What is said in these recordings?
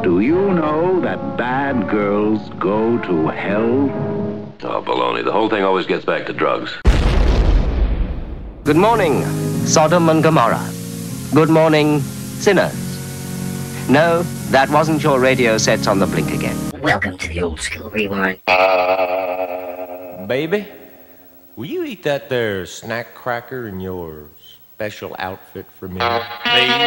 Do you know that bad girls go to hell? Oh, baloney. The whole thing always gets back to drugs. Good morning, Sodom and Gomorrah. Good morning, sinners. No, that wasn't your radio sets on the blink again. Welcome to the Old School Rewind. Baby, will you eat that there snack cracker in your special outfit for me, please?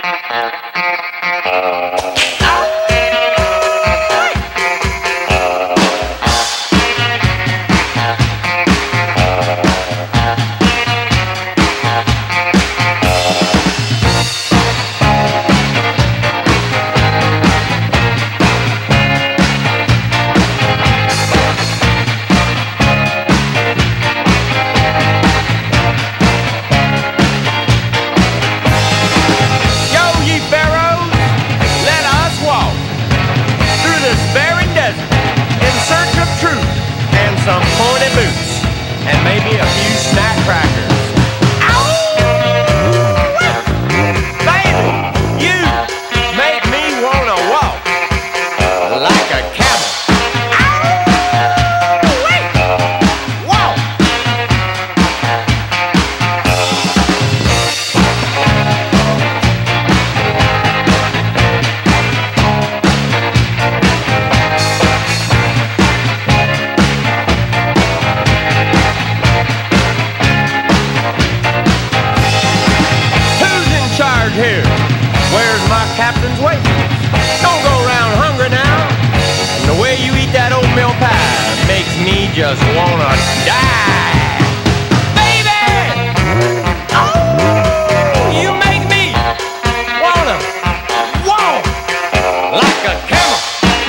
Some pointy boots, and maybe a few snack crackers. Ow! Baby, you make me wanna walk like a camel. Ow! Walk! Here, where's my captain's wages? Don't go around hungry now. And the way you eat that oatmeal pie makes me just wanna die. Baby! Oh, you make me wanna walk like a camel.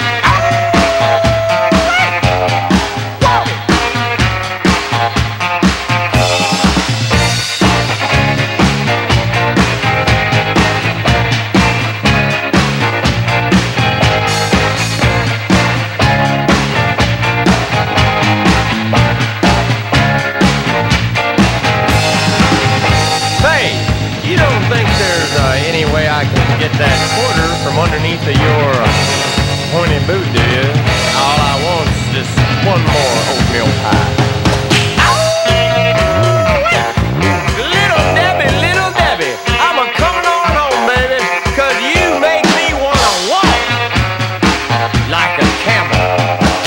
Get that quarter from underneath of your pointy boot, do you? All I want's just one more oatmeal pie. Little Debbie, I'm a-coming on home, baby, 'cause you make me wanna walk like a camel.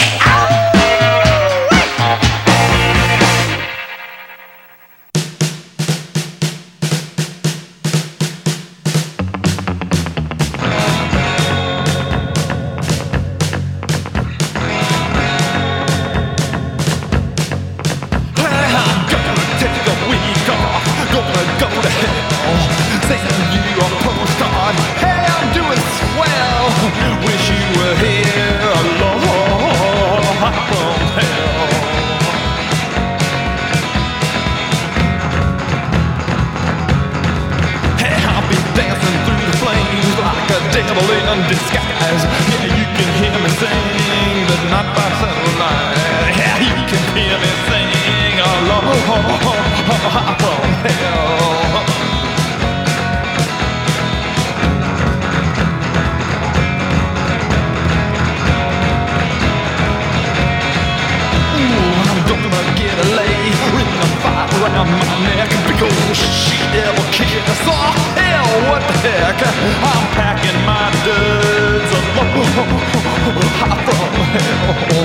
In disguise, yeah, you can hear me sing, but not by sunlight. Yeah, you can hear me sing along from hell. Ooh, I'm gonna get a lay, ring a fire around my neck, because she ever kiss. Oh, hell, what the heck? I'm packing my duds hot from hell.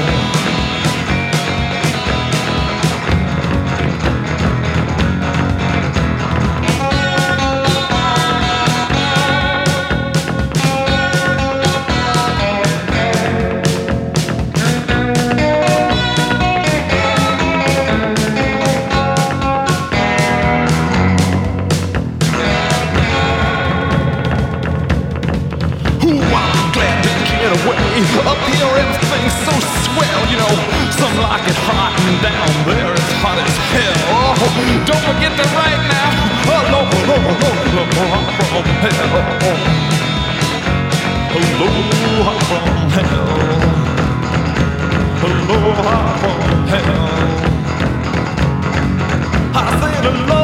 Up here everything's so swell, you know. Some like it hot and down there it's hot as hell. Oh, don't forget to write now. Hello, from hell. Hello, from hell. Hello, from hell. I said hello.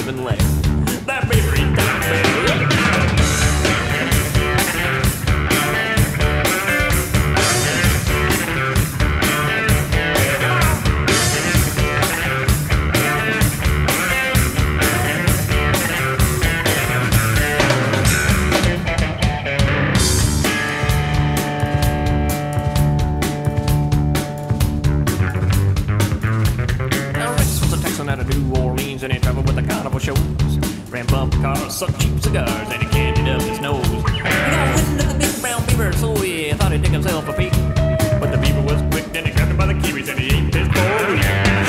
living leg. That beaver, he died, baby. Ran bumper cars, sucked cheap cigars, and he candied up his nose. He got wind of the big brown beaver, so he thought he'd dig himself a peek. But the beaver was quick, then he grabbed him by the kiwis, and he ate his boy.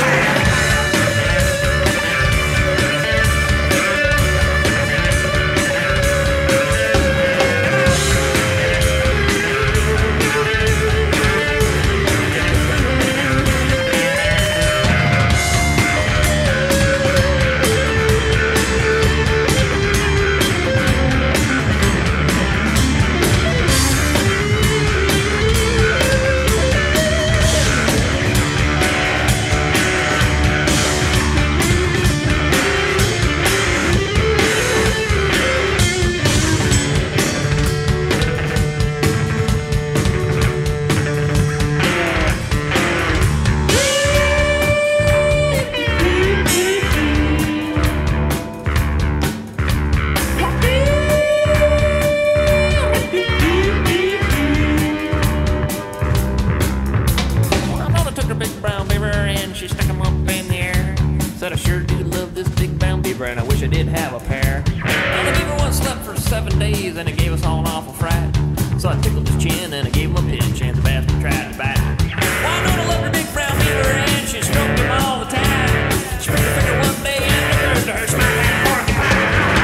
And I wish I did have a pair. Well, the beaver once slept for 7 days, and it gave us all an awful fright. So I tickled his chin, and I gave him a pinch, and the bastard tried to bite. Well, I know I loved her big brown beaver, and she stroked him all the time. She picked her finger one day, and the third to her smile like a porcupine.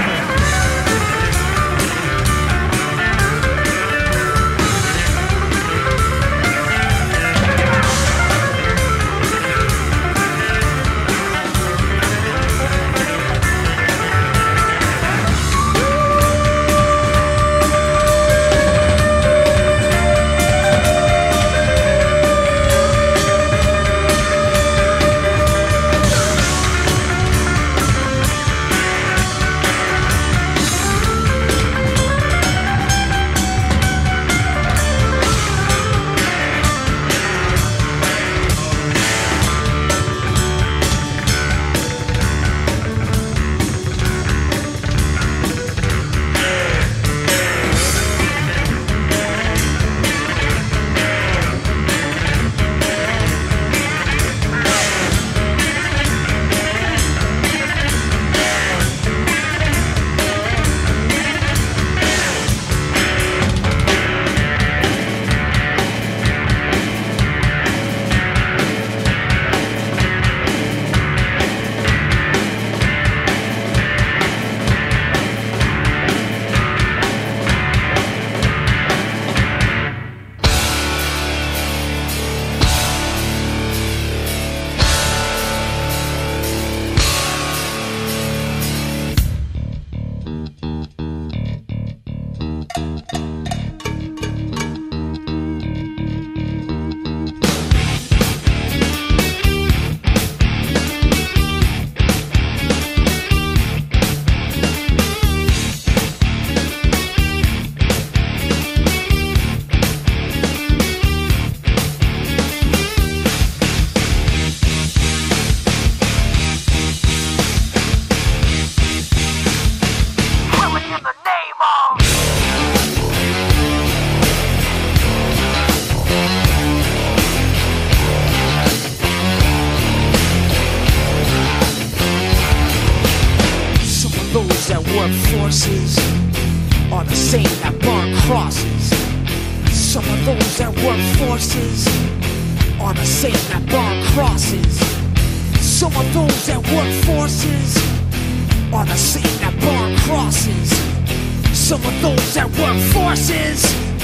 Forces are the same that burn crosses. Some of those that work forces are the same that burn crosses. Some of those that work forces are the same that burn crosses. Some of those that work forces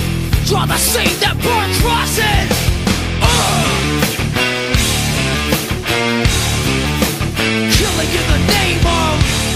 are the same that burn crosses. Killing in the name of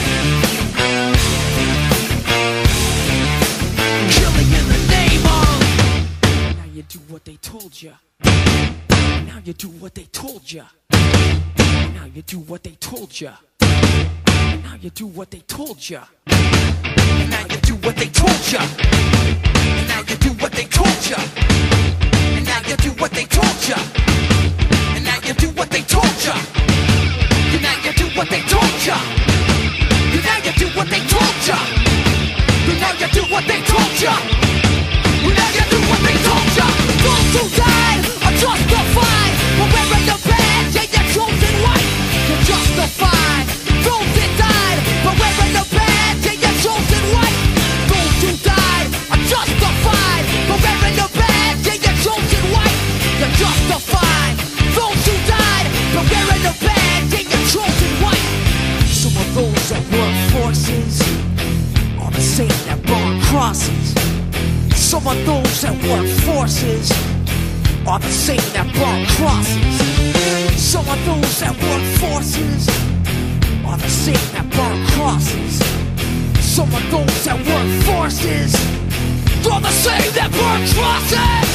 do what they told ya. Now you do what they told ya. Now you do what they told ya. Now now you do what they told ya. And now you do what they told ya. And now you do what they told ya. And now you do what they told ya. And now you do what they told ya. And now you do what they told ya. And now you do what they told ya. And now you do what they told ya. And now you do what they told ya. Those who died are justified for wearing the badge. Yeah, you're chosen white. You're justified. Those that died for wearing the badge. Yeah, you're chosen white. Those who died are justified for wearing the badge. Yeah, you're chosen white. You're justified. Those who died for wearing the badge. Yeah, you're chosen white. Some of those that work forces are the same that burn crosses. Some of those that work forces are the same that burn crosses. Some of those that work forces are the same that burn crosses. Some of those that work forces are the same that burn crosses.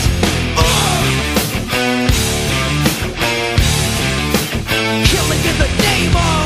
Killing in the name of.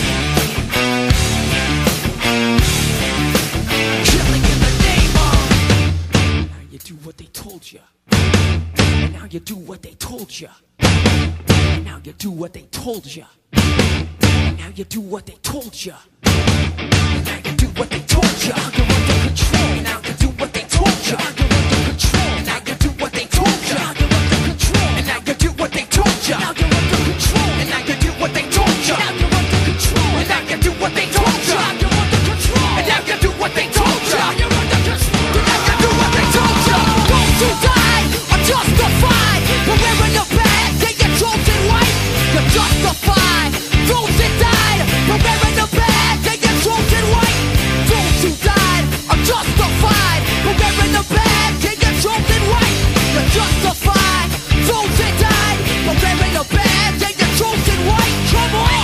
Killing in the name of. Now you do what they told you. And now you do what they told you. And now you do what they told you. And now you do what they told you. And now you do what they told you. You're under control. And now you do what they told you. You're under control. And now you do what they told you. You're under control. And now you do what they told you. Now you're under control. And now you do what they told you. Now you're under control. And now you do what they told you. You're under control. And now you do what they told you. You're under control. And now you do what they told you. Those who died are justified for wearing the badge. They get chosen white. You're justified. Those that died for wearing the badge. They get chosen white. Those who died are justified for wearing the badge. They get chosen white. You're justified. Those that died for wearing the badge. They get chosen white. Come on.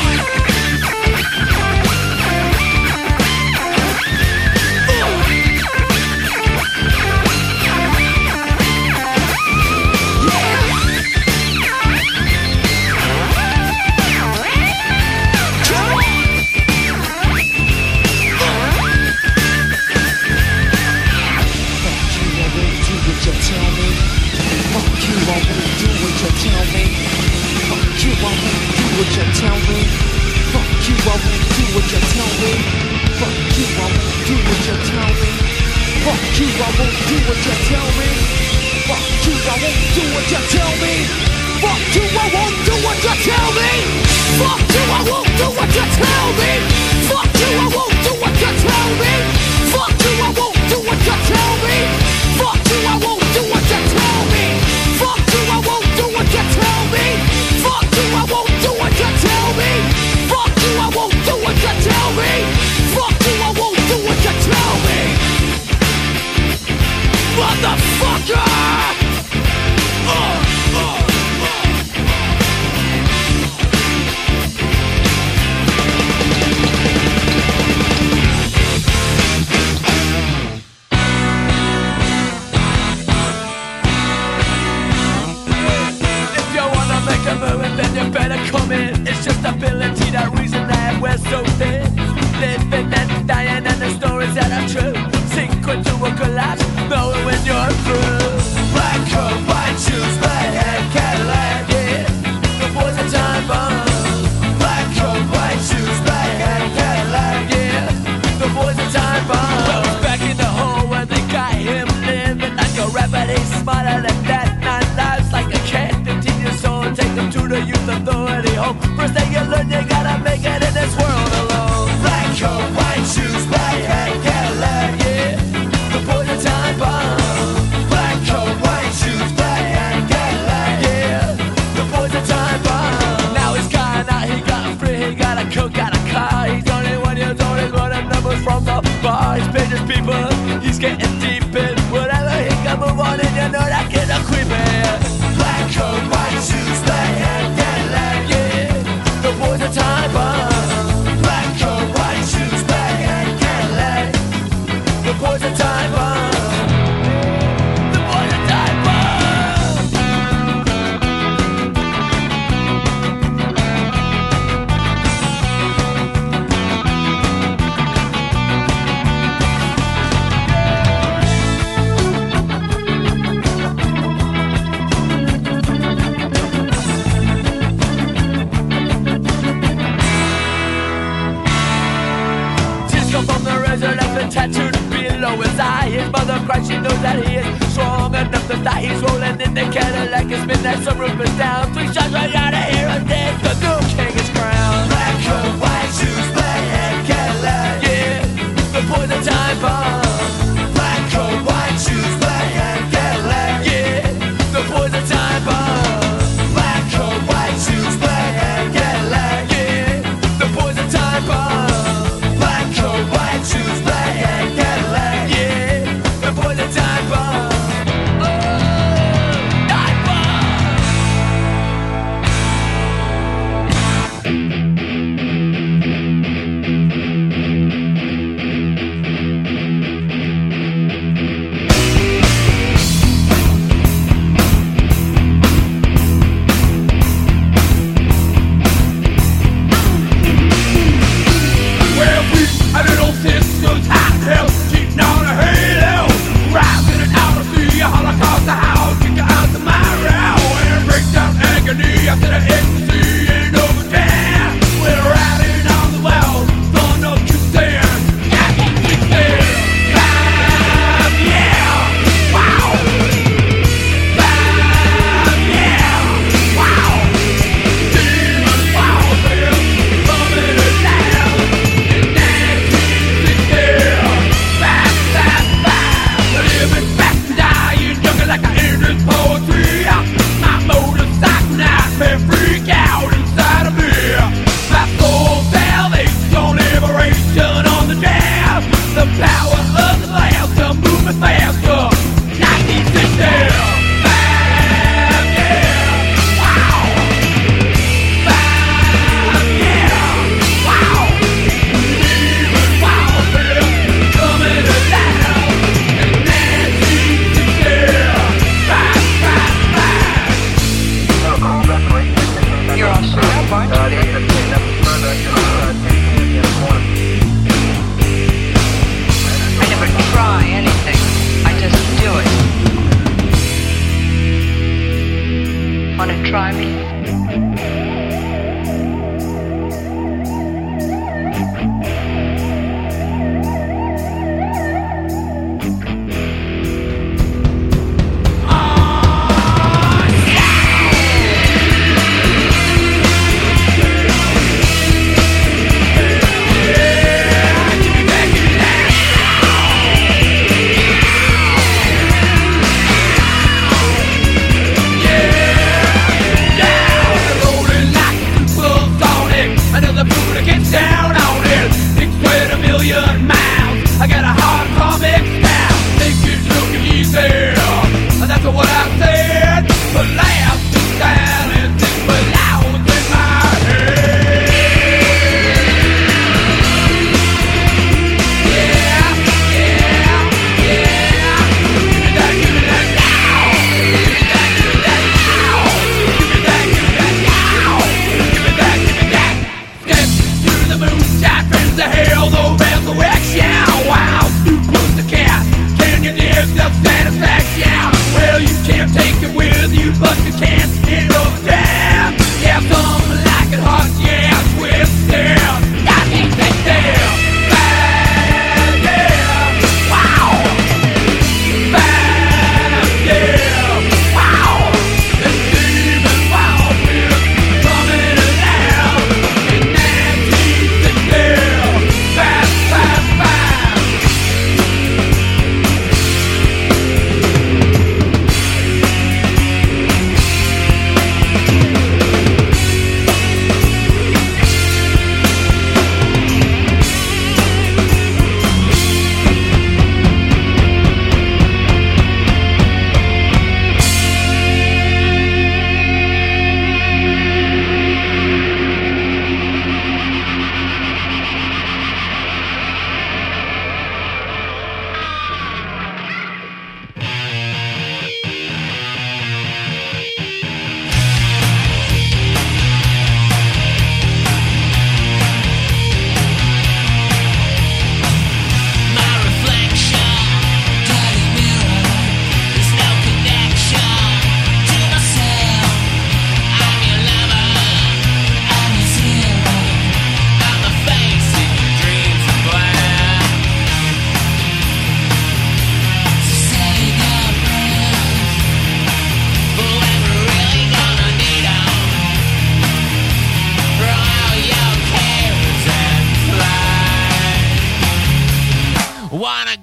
tattooed below his eye. His mother cries, she knows that he is strong enough to die. He's rolling in the Cadillac, it's midnight, some roof is down. 3 shots right out of here, and there's the new king is crowned. Black coat, white shoes, black hat, Cadillac. Yeah, the poison time bomb. Black coat, white shoes, black hat, Cadillac. Yeah, the poison time bomb. Black coat, white shoes, black hat, Cadillac. Yeah, the poison time bomb. Black coat, white shoes, black hat, Cadillac. Yeah, the poison time bomb.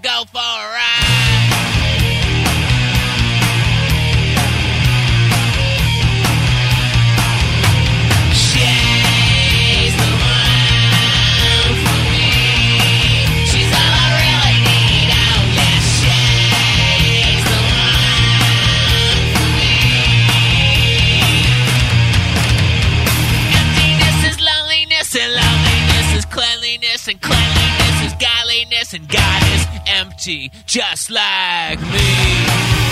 go for a ride. She's the one for me. She's all I really need. Oh yeah, she's the one for me. Emptiness is loneliness, and loneliness is cleanliness, and cleanliness is godliness, and God is empty, just like me.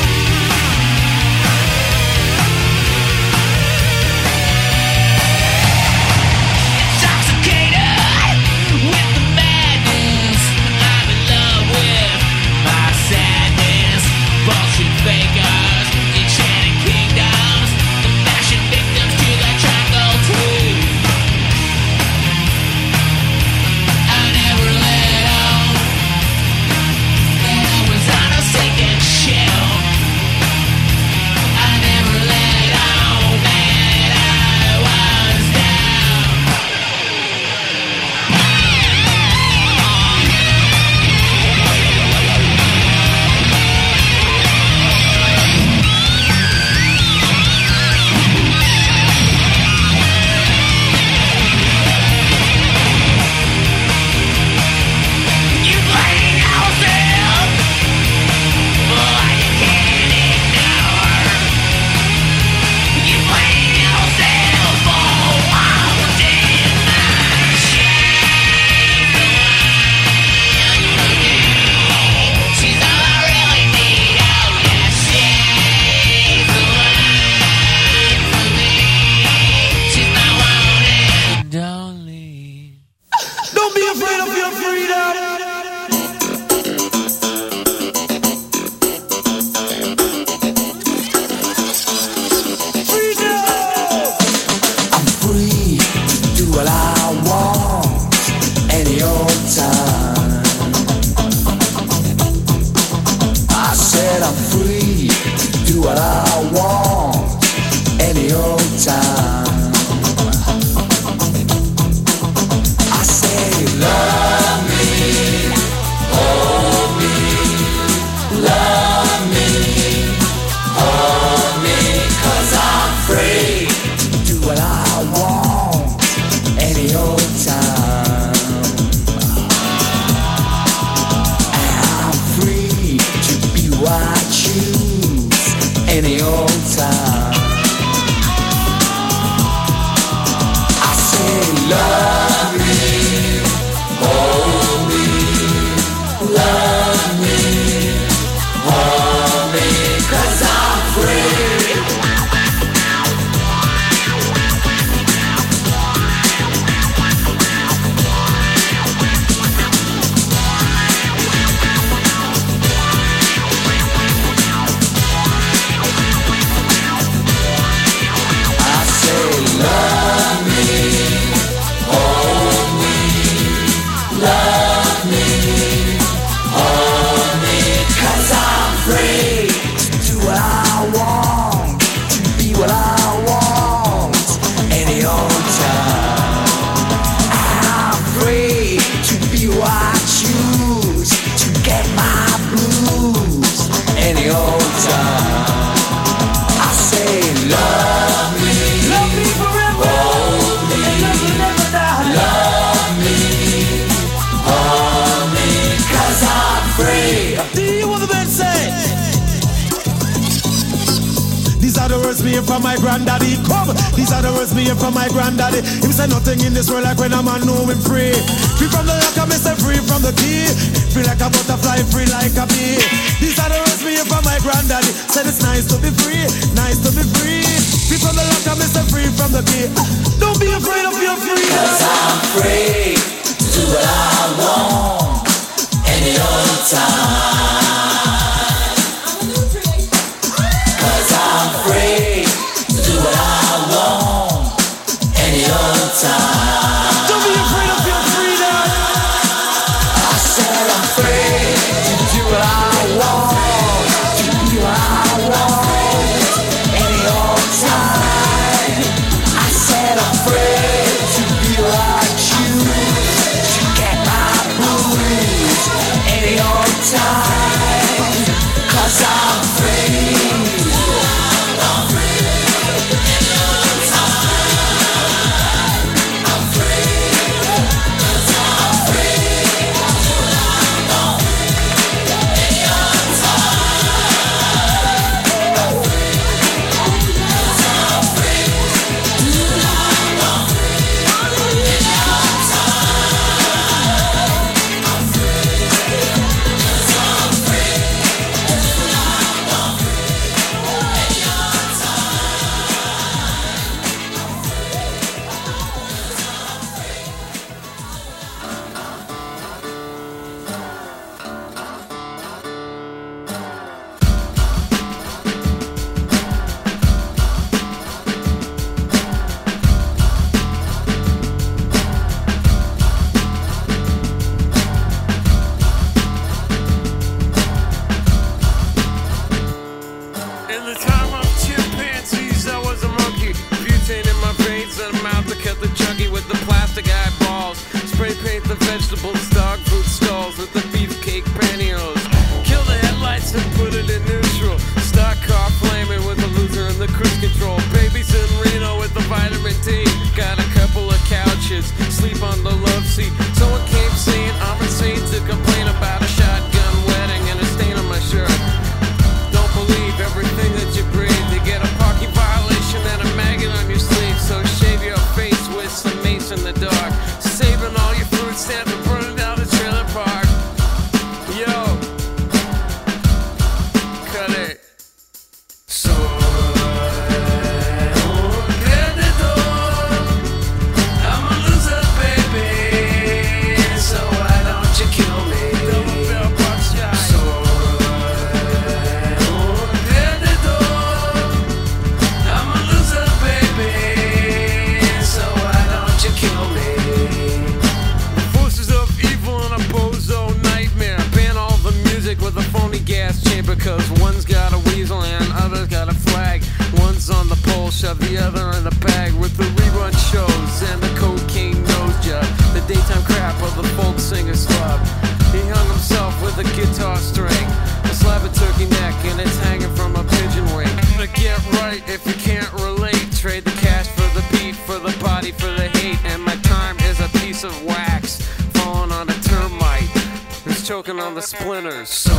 From my granddaddy, come. These are the words me hear from my granddaddy. Him say nothing in this world like when a man know him free. Free from the lock, I say free from the key. Free like a butterfly, free like a bee. These are the words me hear from my granddaddy. Said it's nice to be free, nice to be free. Free from the lock, I say free from the key. Don't be afraid of your freedom. 'Cause I'm free to do what I want any old time. 'Cause I'm free. Don't be afraid of your freedom. I said I'm free to do what I want, to be what I want, any old time. I said I'm free to be what I choose. the vegetables, dog food stalls with the beefcake pantyhose. Kill the headlights and put it in neutral. Stock car flaming with the loser and the cruise control. Babies in Reno with the vitamin D. Got a couple of couches, sleep on the love seat. Someone came saying I'm insane to complain about a shotgun wedding and a stain on my shirt. Don't believe everything that you breathe. You get a parking violation and a maggot on your sleeve. So shave your face with some mace in the dark. Saving all your food stamps and burning down the trailer park. Yo, cut it. So with a phony gas chamber, cause one's got a weasel and other's got a flag. One's on the pole, shove the other in the bag with the rerun shows and the cocaine nose job. The daytime crap of the folk singer slub. He hung himself with a guitar string, a slab of turkey neck, and it's hanging from a pigeon wing. But get right if you can't relate. Trade the cash for the beat, for the body, for the hate. And my time is a piece of wax falling on a termite who's choking on the splinters. So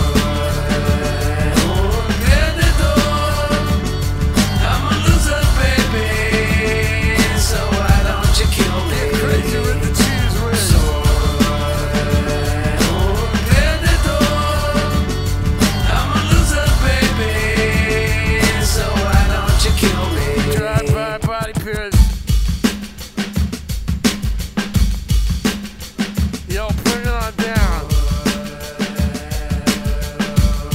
I'm a loser, baby. So why don't you kill me? Get crazy with the cheese whiz. So I'm a loser, baby. So why don't you kill me? Drive-by body pierce. Yo, bring it on down.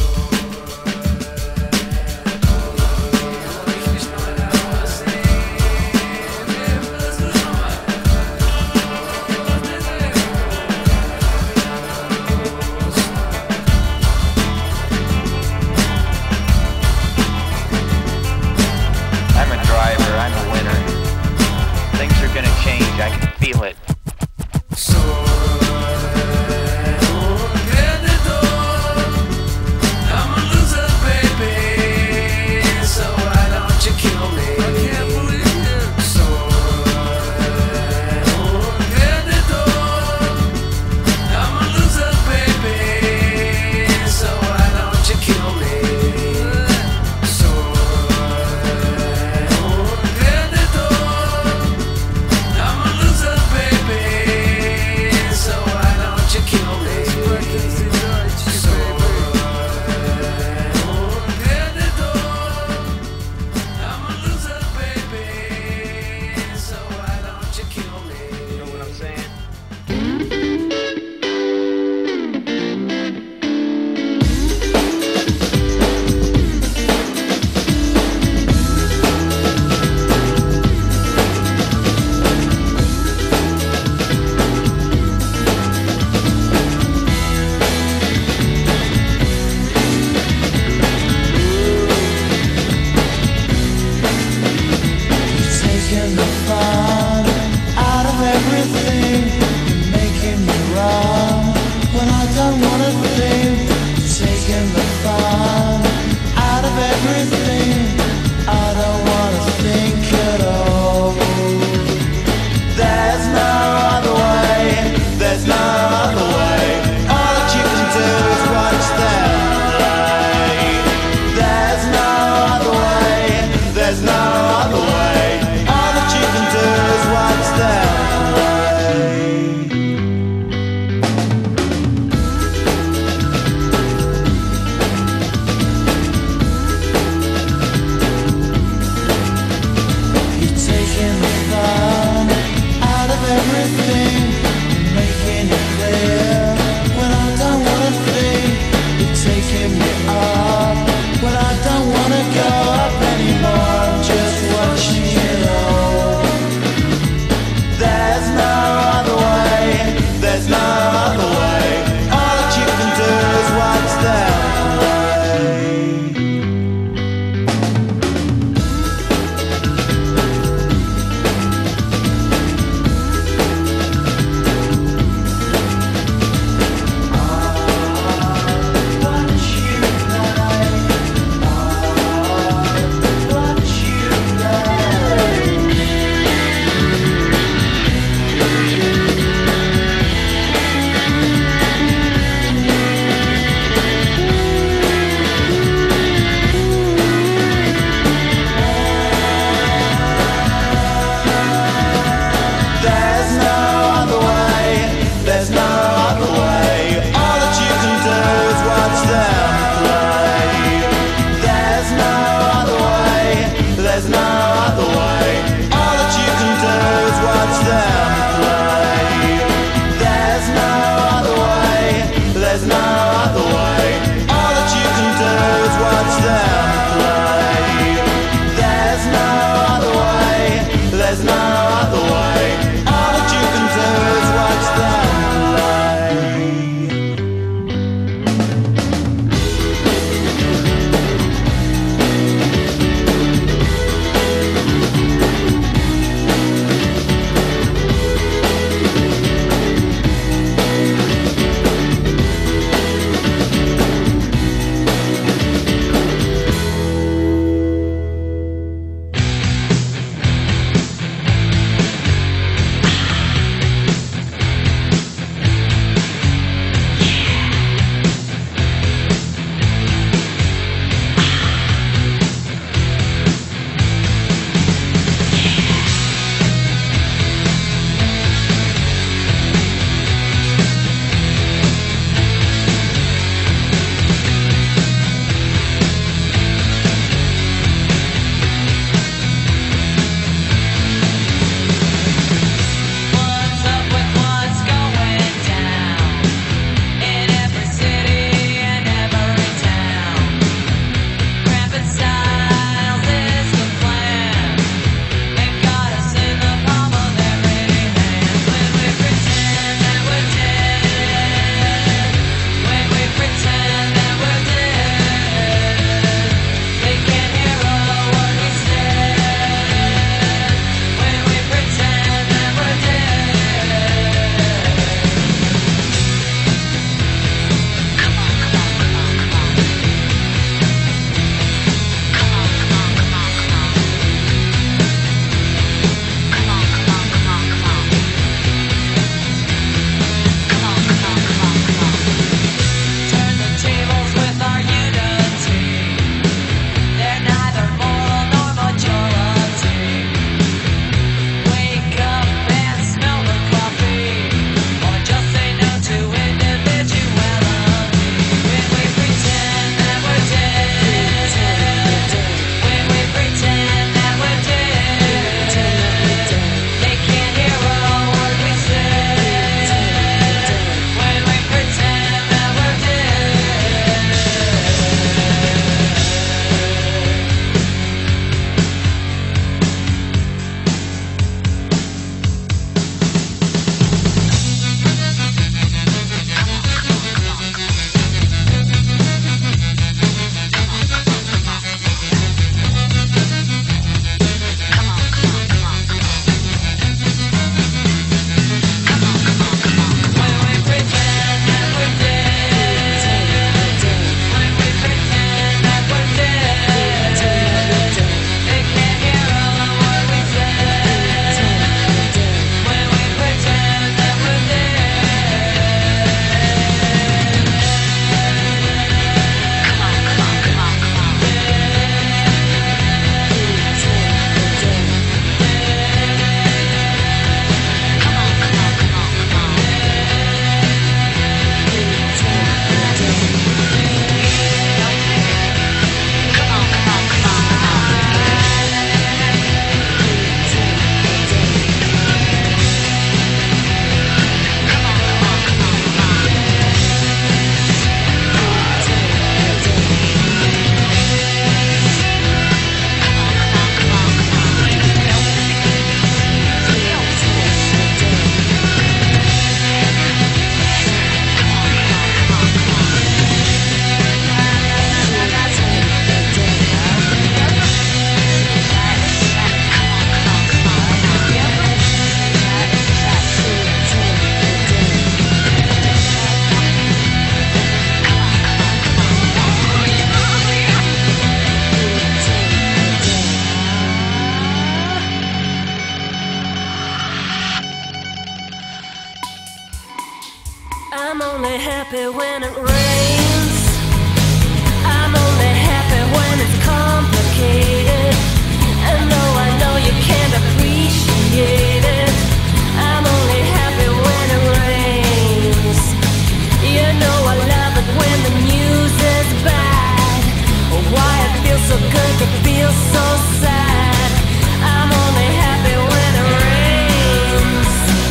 I'm only happy when it rains. I'm only happy when it's complicated. And though I know you can't appreciate it, I'm only happy when it rains. You know I love it when the news is bad. Why it feels so good to feel so sad. I'm only happy when it rains.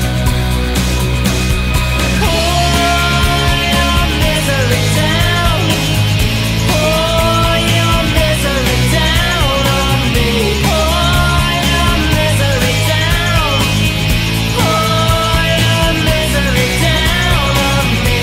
Pour your misery down. Pour your misery down on me. Pour your misery down. Pour your misery down on me.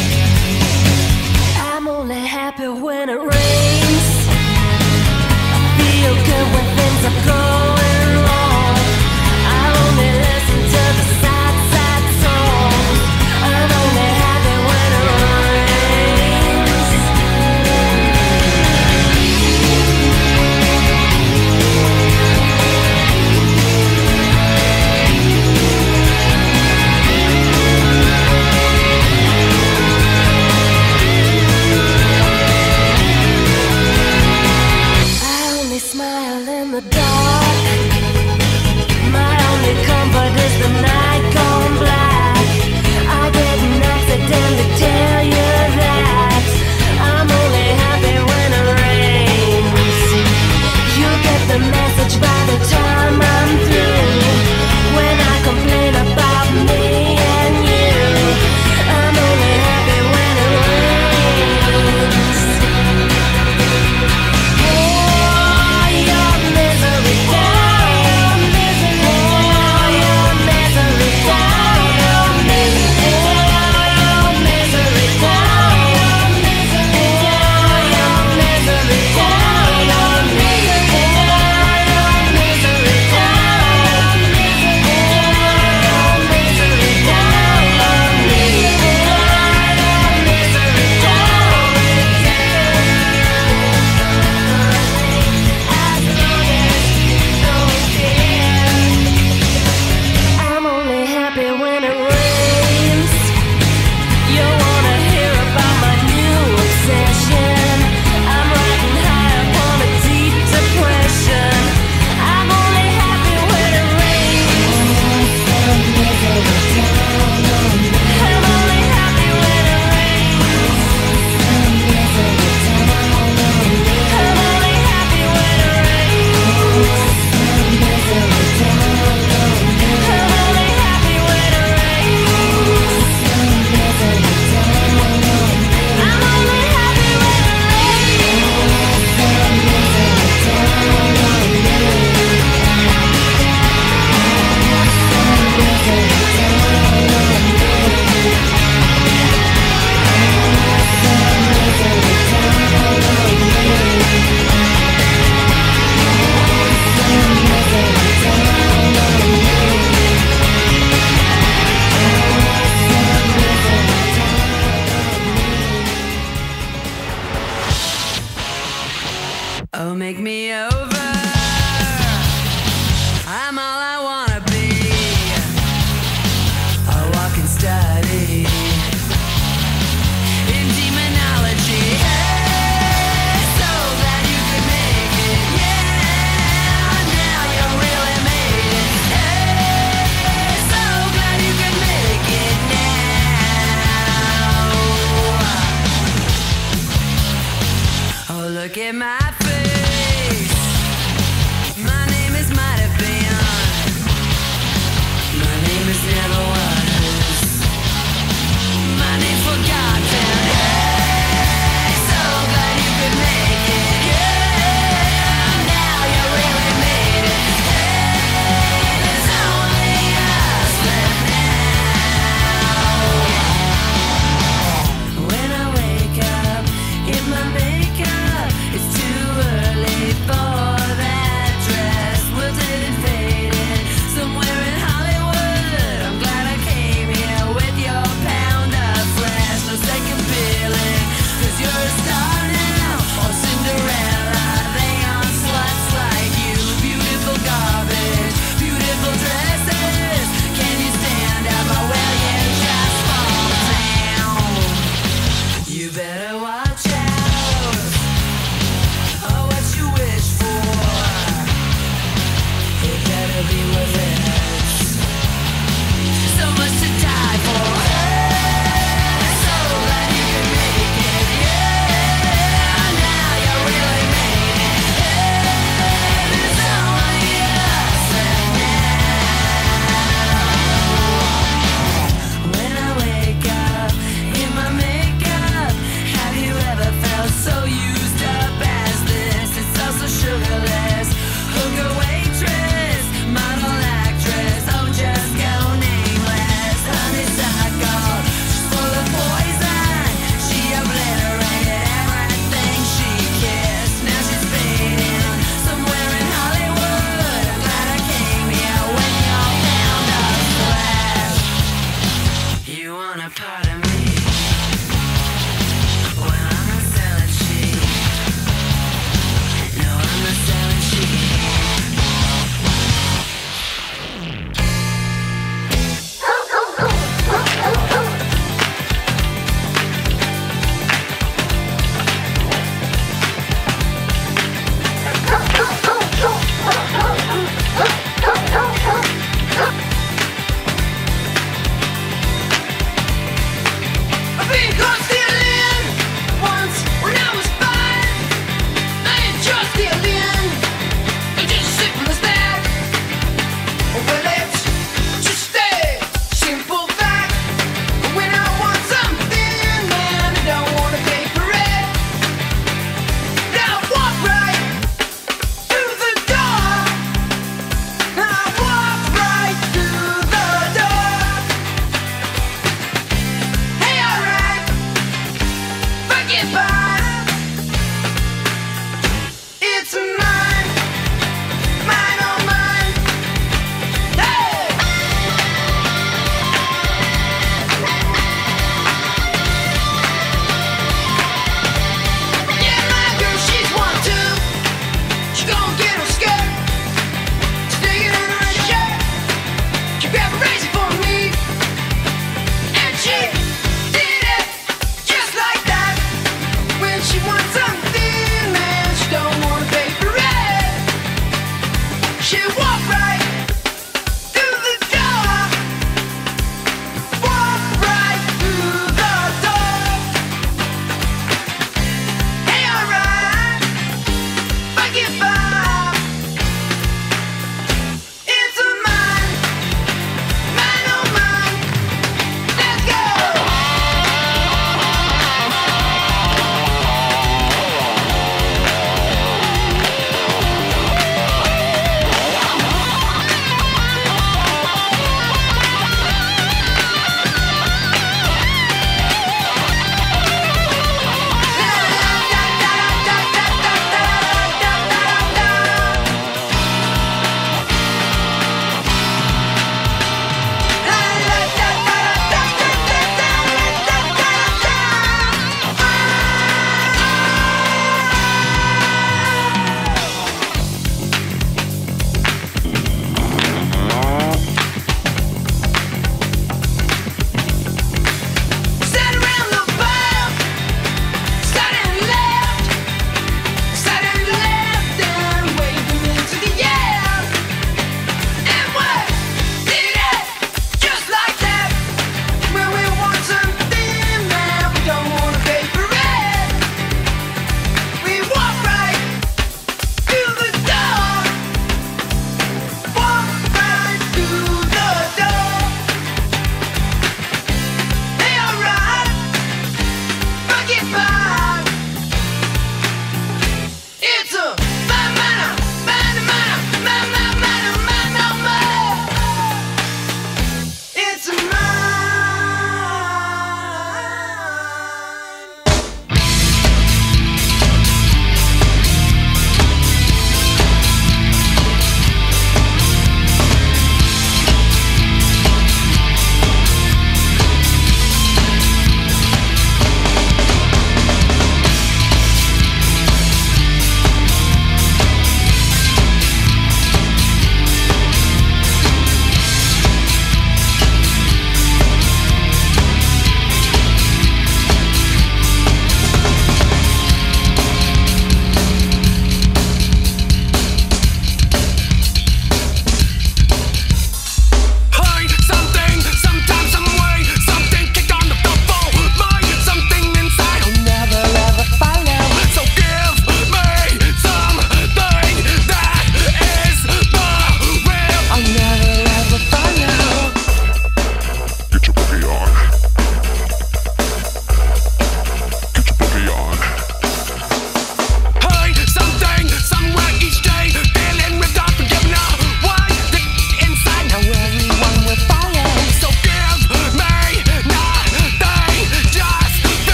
I'm only happy when it rains. I feel good when things are going wrong. I only listen to the sad, sad songs. I'm only happy when it rains. I only smile in the dark. My only comfort is the night gone black. I didn't accidentally tell you that I'm only happy when it rains. You get the message by the time I'm through. When I complain about me and you, I'm only happy when it rains. Pour your misery down. Pour your misery down on me. Pour your misery down. Pour your misery down on me. Pour your misery down. Pour your misery down on me. I'm only happy when it rains. You wanna hear about my new obsession? I'm riding high upon a deep depression. I'm only happy when it rains. I'm only happy when it rains. I'm only happy when it rains. I'm only happy when it rains. I'm only happy when it Oh, make me over. I'm all I wanna be. A walking study in demonology. Hey, so glad you could make it. Yeah, now you really made it. Hey, so glad you could make it now. Oh, look at my face. My name is might have been. My name is never was. My name's forgotten. Hey, so glad you could make it. Yeah, now you really made it. Hey, there's only us left now. When I wake up in my makeup, it's too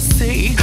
sea.